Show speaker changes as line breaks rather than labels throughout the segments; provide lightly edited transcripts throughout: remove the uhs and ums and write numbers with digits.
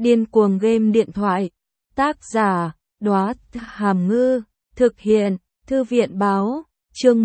Điên cuồng game điện thoại. Tác giả, Đóa Hàm Ngư. Thực hiện, Thư viện báo. Chương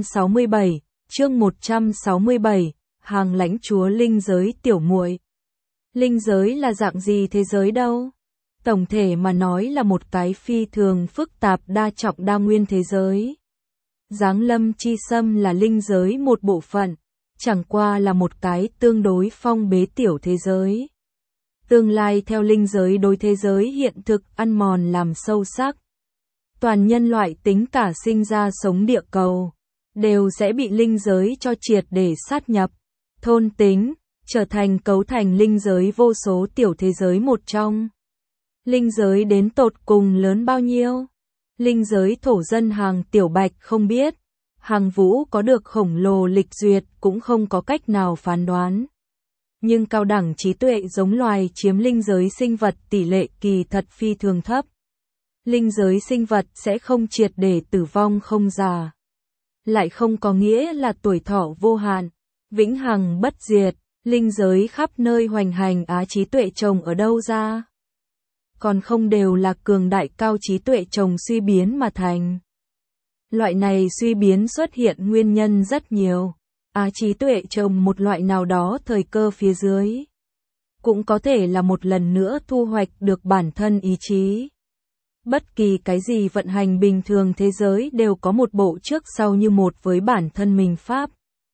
167, Hàng lãnh chúa linh giới tiểu muội. Linh giới là dạng gì thế giới đâu? Tổng thể mà nói là một cái phi thường phức tạp đa trọng đa nguyên thế giới. Giáng lâm chi xâm là linh giới một bộ phận, chẳng qua là một cái tương đối phong bế tiểu thế giới. Tương lai theo linh giới đối thế giới hiện thực ăn mòn làm sâu sắc. Toàn nhân loại tính cả sinh ra sống địa cầu, đều sẽ bị linh giới cho triệt để sát nhập, thôn tính, trở thành cấu thành linh giới vô số tiểu thế giới một trong. Linh giới đến tột cùng lớn bao nhiêu? Linh giới thổ dân Hàng Tiểu Bạch không biết, Hàng Vũ có được khổng lồ lịch duyệt cũng không có cách nào phán đoán. Nhưng cao đẳng trí tuệ giống loài chiếm linh giới sinh vật tỷ lệ kỳ thật phi thường thấp. Linh giới sinh vật sẽ không triệt để tử vong không già. Lại không có nghĩa là tuổi thọ vô hạn, vĩnh hằng bất diệt, linh giới khắp nơi hoành hành trí tuệ trồng ở đâu ra? Còn không đều là cường đại cao trí tuệ trồng suy biến mà thành. Loại này suy biến xuất hiện nguyên nhân rất nhiều. Trí tuệ trồng một loại nào đó thời cơ phía dưới. Cũng có thể là một lần nữa thu hoạch được bản thân ý chí. Bất kỳ cái gì vận hành bình thường thế giới đều có một bộ trước sau như một với bản thân mình pháp.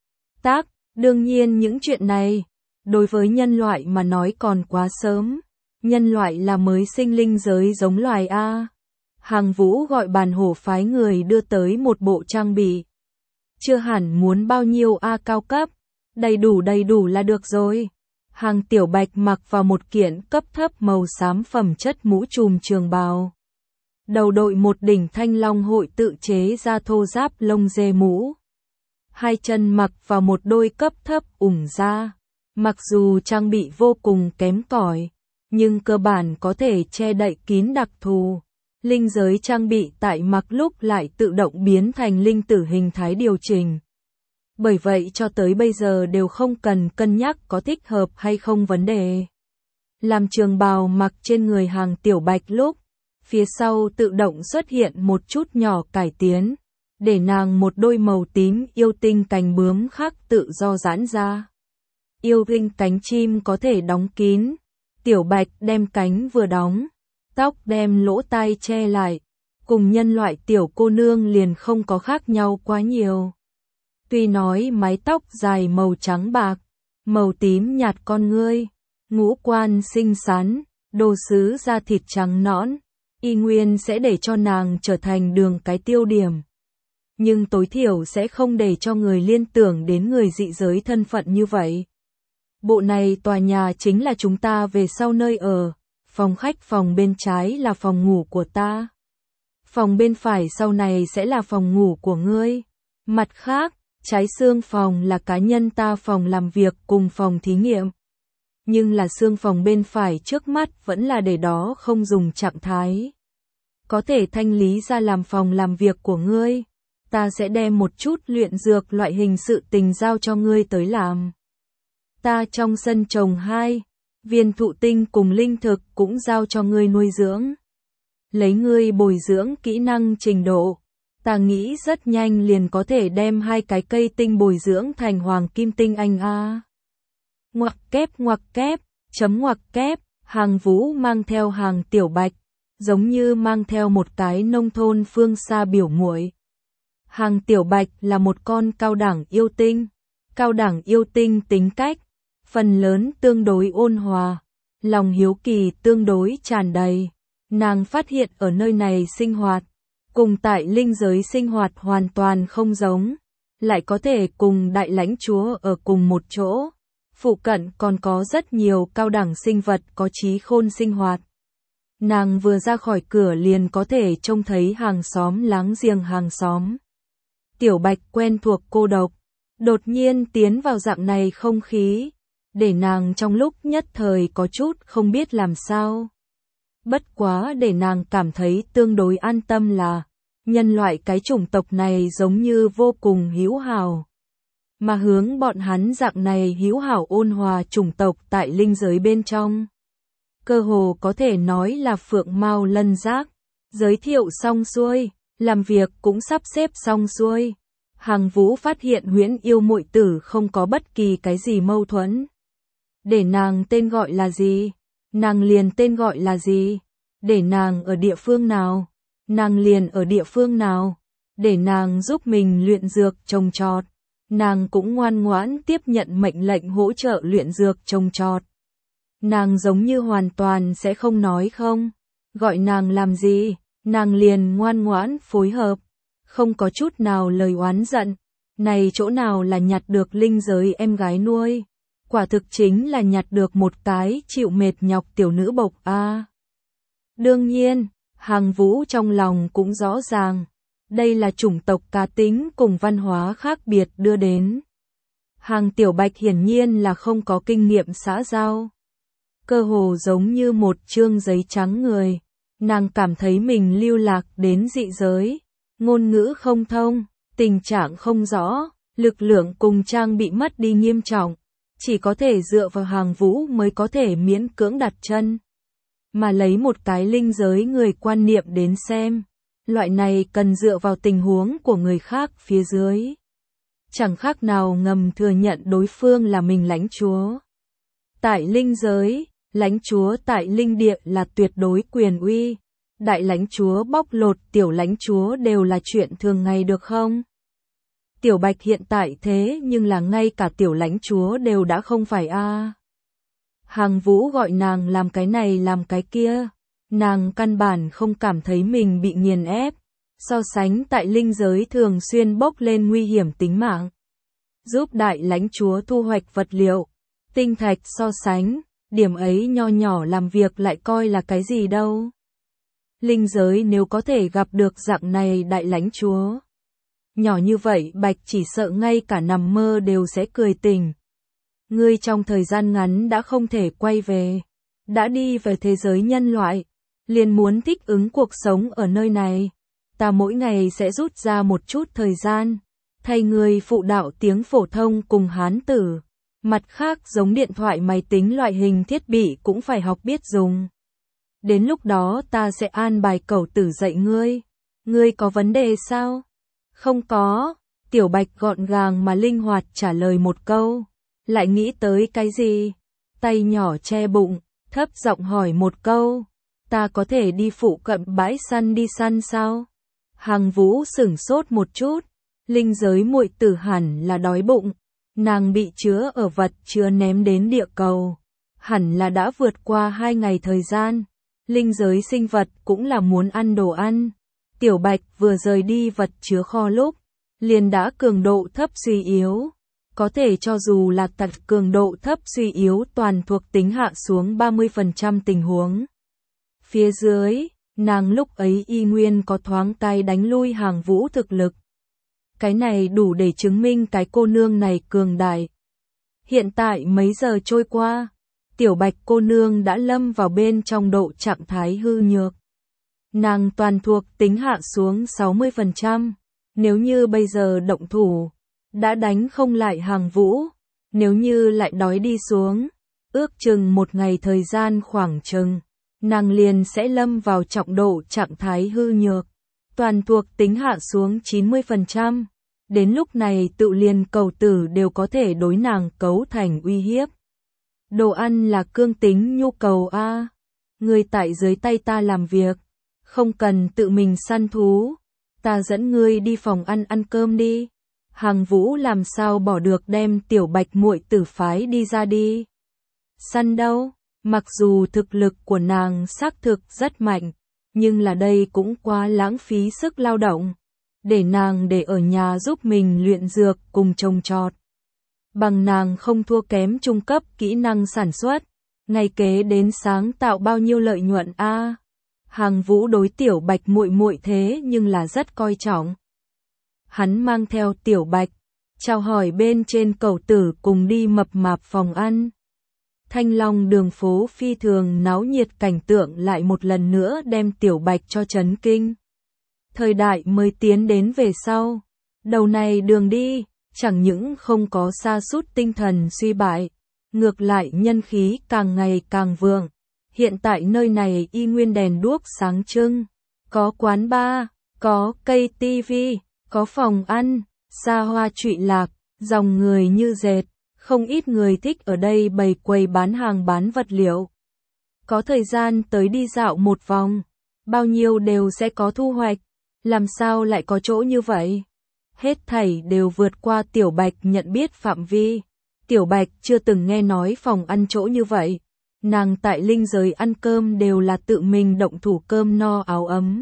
Đương nhiên những chuyện này, đối với nhân loại mà nói còn quá sớm. Nhân loại là mới sinh linh giới giống loài A. Hàng Vũ gọi bàn hổ phái người đưa tới một bộ trang bị. Chưa hẳn muốn bao nhiêu A cao cấp, đầy đủ là được rồi. Hàng Tiểu Bạch mặc vào một kiện cấp thấp màu xám phẩm chất mũ trùm trường bào. Đầu đội một đỉnh thanh long hội tự chế ra thô giáp lông dê mũ. Hai chân mặc vào một đôi cấp thấp ủng da. Mặc dù trang bị vô cùng kém cỏi, nhưng cơ bản có thể che đậy kín đặc thù. Linh giới trang bị tại mặc lúc lại tự động biến thành linh tử hình thái điều chỉnh. Bởi vậy cho tới bây giờ đều không cần cân nhắc có thích hợp hay không vấn đề. Làm trường bào mặc trên người Hàng Tiểu Bạch lúc, phía sau tự động xuất hiện một chút nhỏ cải tiến, để nàng một đôi màu tím yêu tinh cánh bướm khác tự do giãn ra. Yêu tinh cánh chim có thể đóng kín. Tiểu Bạch đem cánh vừa đóng, tóc đem lỗ tai che lại, cùng nhân loại tiểu cô nương liền không có khác nhau quá nhiều. Tuy nói mái tóc dài màu trắng bạc, màu tím nhạt con ngươi, ngũ quan xinh xắn, đồ sứ da thịt trắng nõn, y nguyên sẽ để cho nàng trở thành đường cái tiêu điểm. Nhưng tối thiểu sẽ không để cho người liên tưởng đến người dị giới thân phận như vậy. Bộ này tòa nhà chính là chúng ta về sau nơi ở, phòng khách phòng bên trái là phòng ngủ của ta. Phòng bên phải sau này sẽ là phòng ngủ của ngươi. Mặt khác, trái xương phòng là cá nhân ta phòng làm việc cùng phòng thí nghiệm. Nhưng là xương phòng bên phải trước mắt vẫn là để đó không dùng trạng thái. Có thể thanh lý ra làm phòng làm việc của ngươi. Ta sẽ đem một chút luyện dược loại hình sự tình giao cho ngươi tới làm. Ta trong sân trồng 2 viên thụ tinh cùng linh thực cũng giao cho ngươi nuôi dưỡng. Lấy ngươi bồi dưỡng kỹ năng trình độ, ta nghĩ rất nhanh liền có thể đem 2 cái cây tinh bồi dưỡng thành hoàng kim tinh anh A. Ngoặc kép, chấm ngoặc kép, Hàng Vũ mang theo Hàng Tiểu Bạch, giống như mang theo một cái nông thôn phương xa biểu muội. Hàng Tiểu Bạch là một con cao đẳng yêu tinh. Cao đẳng yêu tinh tính cách phần lớn tương đối ôn hòa, lòng hiếu kỳ tương đối tràn đầy. Nàng phát hiện ở nơi này sinh hoạt, cùng tại linh giới sinh hoạt hoàn toàn không giống, lại có thể cùng đại lãnh chúa ở cùng một chỗ. Phụ cận còn có rất nhiều cao đẳng sinh vật có trí khôn sinh hoạt. Nàng vừa ra khỏi cửa liền có thể trông thấy hàng xóm láng giềng hàng xóm. Tiểu Bạch quen thuộc cô độc, đột nhiên tiến vào dạng này không khí, để nàng trong lúc nhất thời có chút không biết làm sao. Bất quá để nàng cảm thấy tương đối an tâm là, nhân loại cái chủng tộc này giống như vô cùng hữu hảo. Mà hướng bọn hắn dạng này hữu hảo ôn hòa chủng tộc tại linh giới bên trong. cơ hồ có thể nói là phượng mao lân giác. Giới thiệu xong xuôi, làm việc cũng sắp xếp xong xuôi. Hằng Vũ phát hiện Huyễn Yêu muội tử không có bất kỳ cái gì mâu thuẫn. Để nàng tên gọi là gì? Nàng liền tên gọi là gì? Để nàng ở địa phương nào? Nàng liền ở địa phương nào? Để nàng giúp mình luyện dược trồng trọt. Nàng cũng ngoan ngoãn tiếp nhận mệnh lệnh hỗ trợ luyện dược trồng trọt. Nàng giống như hoàn toàn sẽ không nói không. Gọi nàng làm gì, nàng liền ngoan ngoãn phối hợp. Không có chút nào lời oán giận. Này chỗ nào là nhặt được linh giới em gái nuôi. Quả thực chính là nhặt được một cái chịu mệt nhọc tiểu nữ bộc a. Đương nhiên, Hằng Vũ trong lòng cũng rõ ràng. Đây là chủng tộc cá tính cùng văn hóa khác biệt đưa đến. Hàng Tiểu Bạch hiển nhiên là không có kinh nghiệm xã giao. Cơ hồ giống như một chương giấy trắng người. Nàng cảm thấy mình lưu lạc đến dị giới. Ngôn ngữ không thông, tình trạng không rõ, lực lượng cùng trang bị mất đi nghiêm trọng. Chỉ có thể dựa vào Hằng Vũ mới có thể miễn cưỡng đặt chân. Mà lấy một cái linh giới người quan niệm đến xem. Loại này cần dựa vào tình huống của người khác phía dưới. Chẳng khác nào ngầm thừa nhận đối phương là mình lãnh chúa. Tại linh giới, lãnh chúa tại linh địa là tuyệt đối quyền uy. Đại lãnh chúa bóc lột tiểu lãnh chúa đều là chuyện thường ngày được không? Tiểu Bạch hiện tại thế nhưng là ngay cả tiểu lãnh chúa đều đã không phải a. Hằng Vũ gọi nàng làm cái này làm cái kia. Nàng căn bản không cảm thấy mình bị nghiền ép. So sánh tại linh giới thường xuyên bốc lên nguy hiểm tính mạng. Giúp đại lãnh chúa thu hoạch vật liệu, tinh thạch so sánh, điểm ấy nho nhỏ làm việc lại coi là cái gì đâu. Linh giới nếu có thể gặp được dạng này đại lãnh chúa. Nhỏ như vậy Bạch chỉ sợ ngay cả nằm mơ đều sẽ cười tỉnh. Ngươi trong thời gian ngắn đã không thể quay về. Đã đi về thế giới nhân loại. Liền muốn thích ứng cuộc sống ở nơi này. Ta mỗi ngày sẽ rút ra một chút thời gian. Thay người phụ đạo tiếng phổ thông cùng Hán tử. Mặt khác giống điện thoại máy tính loại hình thiết bị cũng phải học biết dùng. Đến lúc đó ta sẽ an bài cẩu tử dạy ngươi. Ngươi có vấn đề sao? Không có. Tiểu Bạch gọn gàng mà linh hoạt trả lời một câu. Lại nghĩ tới cái gì? Tay nhỏ che bụng, thấp giọng hỏi một câu. Ta có thể đi phụ cận bãi săn đi săn sao? Hằng Vũ sửng sốt một chút. Linh giới muội tử hẳn là đói bụng. Nàng bị chứa ở vật chứa ném đến địa cầu. Hẳn là đã vượt qua 2 ngày thời gian. Linh giới sinh vật cũng là muốn ăn đồ ăn. Tiểu Bạch vừa rời đi vật chứa kho lúc. Liền đã cường độ thấp suy yếu. Có thể cho dù là tật cường độ thấp suy yếu toàn thuộc tính hạ xuống 30% tình huống. Phía dưới, nàng lúc ấy y nguyên có thoáng tay đánh lui Hằng Vũ thực lực. Cái này đủ để chứng minh cái cô nương này cường đại. Hiện tại mấy giờ trôi qua, Tiểu Bạch cô nương đã lâm vào bên trong độ trạng thái hư nhược. Nàng toàn thuộc tính hạ xuống 60%. Nếu như bây giờ động thủ, đã đánh không lại Hằng Vũ. Nếu như lại đói đi xuống, ước chừng một ngày thời gian khoảng chừng. Nàng liền sẽ lâm vào trọng độ trạng thái hư nhược. Toàn thuộc tính hạ xuống 90%. Đến lúc này tự liền cầu tử đều có thể đối nàng cấu thành uy hiếp. Đồ ăn là cương tính nhu cầu a. Người tại dưới tay ta làm việc. Không cần tự mình săn thú. Ta dẫn ngươi đi phòng ăn cơm đi. Hằng Vũ làm sao bỏ được đem Tiểu Bạch muội tử phái đi ra đi. Săn đâu? Mặc dù thực lực của nàng xác thực rất mạnh, nhưng là đây cũng quá lãng phí sức lao động. Để nàng để ở nhà giúp mình luyện dược cùng trồng trọt. Bằng nàng không thua kém trung cấp kỹ năng sản xuất, ngày kế đến sáng tạo bao nhiêu lợi nhuận a. Hằng Vũ đối Tiểu Bạch muội muội thế nhưng là rất coi trọng. Hắn mang theo Tiểu Bạch, chào hỏi bên trên cẩu tử cùng đi mập mạp phòng ăn. Thanh Long đường phố phi thường náo nhiệt, cảnh tượng lại một lần nữa đem Tiểu Bạch cho chấn kinh. Thời đại mới tiến đến về sau, đầu này đường đi, chẳng những không có sa sút tinh thần suy bại, ngược lại nhân khí càng ngày càng vượng. Hiện tại nơi này y nguyên đèn đuốc sáng trưng, có quán bar, có cây tivi, có phòng ăn, xa hoa trụy lạc, dòng người như dệt, không ít người thích ở đây bày quầy bán hàng bán vật liệu. Có thời gian tới đi dạo một vòng, bao nhiêu đều sẽ có thu hoạch, làm sao lại có chỗ như vậy? Hết thảy đều vượt qua Tiểu Bạch nhận biết phạm vi. Tiểu Bạch chưa từng nghe nói phòng ăn chỗ như vậy. Nàng tại linh giới ăn cơm đều là tự mình động thủ cơm no áo ấm.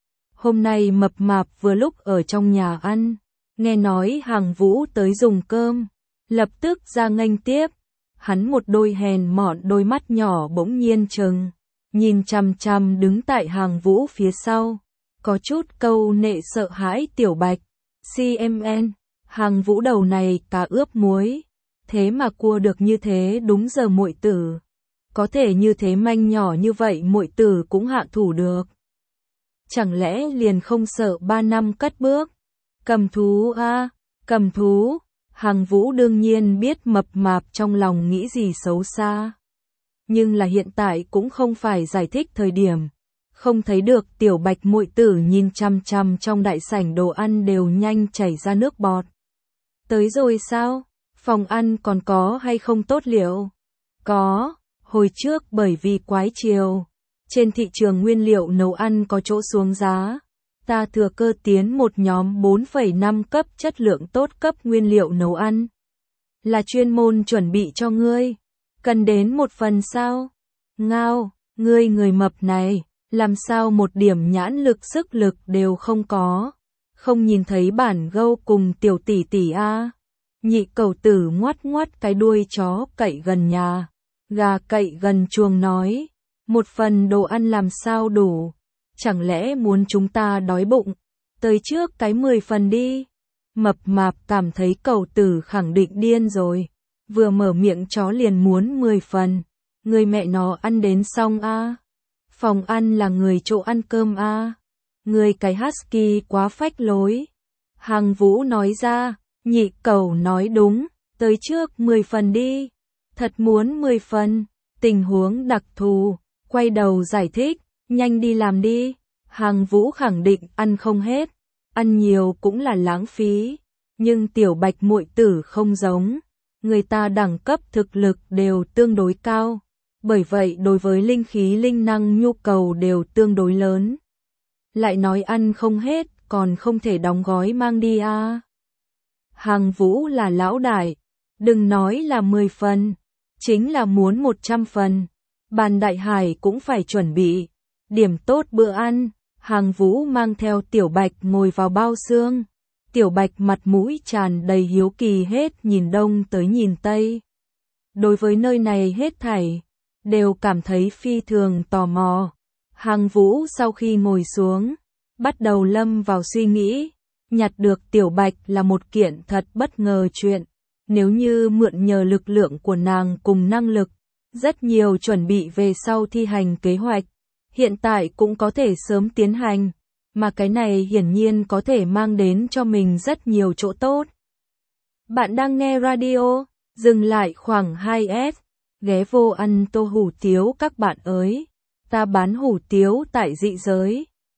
Hôm nay mập mạp vừa lúc ở trong nhà ăn, nghe nói Hàng Vũ tới dùng cơm, lập tức ra nghênh tiếp. Hắn một đôi hèn mọn đôi mắt nhỏ bỗng nhiên trừng, nhìn chằm chằm đứng tại Hàng Vũ phía sau, có chút câu nệ sợ hãi Tiểu Bạch. CMN, Hàng Vũ đầu này cá ướp muối, thế mà cua được như thế đúng giờ muội tử. Có thể như thế manh nhỏ như vậy muội tử cũng hạ thủ được. Chẳng lẽ liền không sợ 3 năm cất bước? Cầm thú a, cầm thú. Hàng Vũ đương nhiên biết mập mạp trong lòng nghĩ gì xấu xa. Nhưng là hiện tại cũng không phải giải thích thời điểm. Không thấy được Tiểu Bạch muội tử nhìn chằm chằm trong đại sảnh đồ ăn đều nhanh chảy ra nước bọt. Tới rồi sao? Phòng ăn còn có hay không tốt liệu? Có, hồi trước bởi vì quái chiều, trên thị trường nguyên liệu nấu ăn có chỗ xuống giá. Ta thừa cơ tiến một nhóm 4,5 cấp chất lượng tốt cấp nguyên liệu nấu ăn. Là chuyên môn chuẩn bị cho ngươi. Cần đến một phần sao? Ngao, ngươi người mập này, làm sao một điểm nhãn lực sức lực đều không có. Không nhìn thấy bản gâu cùng Tiểu tỷ tỷ a. Nhị cẩu tử ngoắt ngoắt cái đuôi chó cậy gần nhà, gà cậy gần chuồng nói, một phần đồ ăn làm sao đủ, chẳng lẽ muốn chúng ta đói bụng, tới trước cái 10 phần đi. Mập mạp cảm thấy cẩu tử khẳng định điên rồi, vừa mở miệng chó liền muốn 10 phần, người mẹ nó ăn đến xong a. Phòng ăn là người chỗ ăn cơm a. Người cái husky quá phách lối. Hàng Vũ nói ra. Nhị cẩu nói đúng, tới trước 10 phần đi. Thật muốn 10 phần, tình huống đặc thù, quay đầu giải thích, nhanh đi làm đi. Hàng Vũ khẳng định ăn không hết, ăn nhiều cũng là lãng phí, nhưng Tiểu Bạch muội tử không giống, người ta đẳng cấp thực lực đều tương đối cao, bởi vậy đối với linh khí linh năng nhu cầu đều tương đối lớn. Lại nói ăn không hết, còn không thể đóng gói mang đi a. Hàng Vũ là lão đại, đừng nói là 10 phần, chính là muốn 100 phần. Bàn đại hải cũng phải chuẩn bị, điểm tốt bữa ăn. Hàng Vũ mang theo Tiểu Bạch ngồi vào bao xương. Tiểu Bạch mặt mũi tràn đầy hiếu kỳ hết nhìn đông tới nhìn tây. Đối với nơi này hết thảy, đều cảm thấy phi thường tò mò. Hàng Vũ sau khi ngồi xuống, bắt đầu lâm vào suy nghĩ. Nhặt được Tiểu Bạch là một kiện thật bất ngờ chuyện. Nếu như mượn nhờ lực lượng của nàng cùng năng lực, rất nhiều chuẩn bị về sau thi hành kế hoạch, hiện tại cũng có thể sớm tiến hành, mà cái này hiển nhiên có thể mang đến cho mình rất nhiều chỗ tốt. Bạn đang nghe radio, dừng lại khoảng 2S, ghé vô ăn tô hủ tiếu các bạn ơi, ta bán hủ tiếu tại dị giới.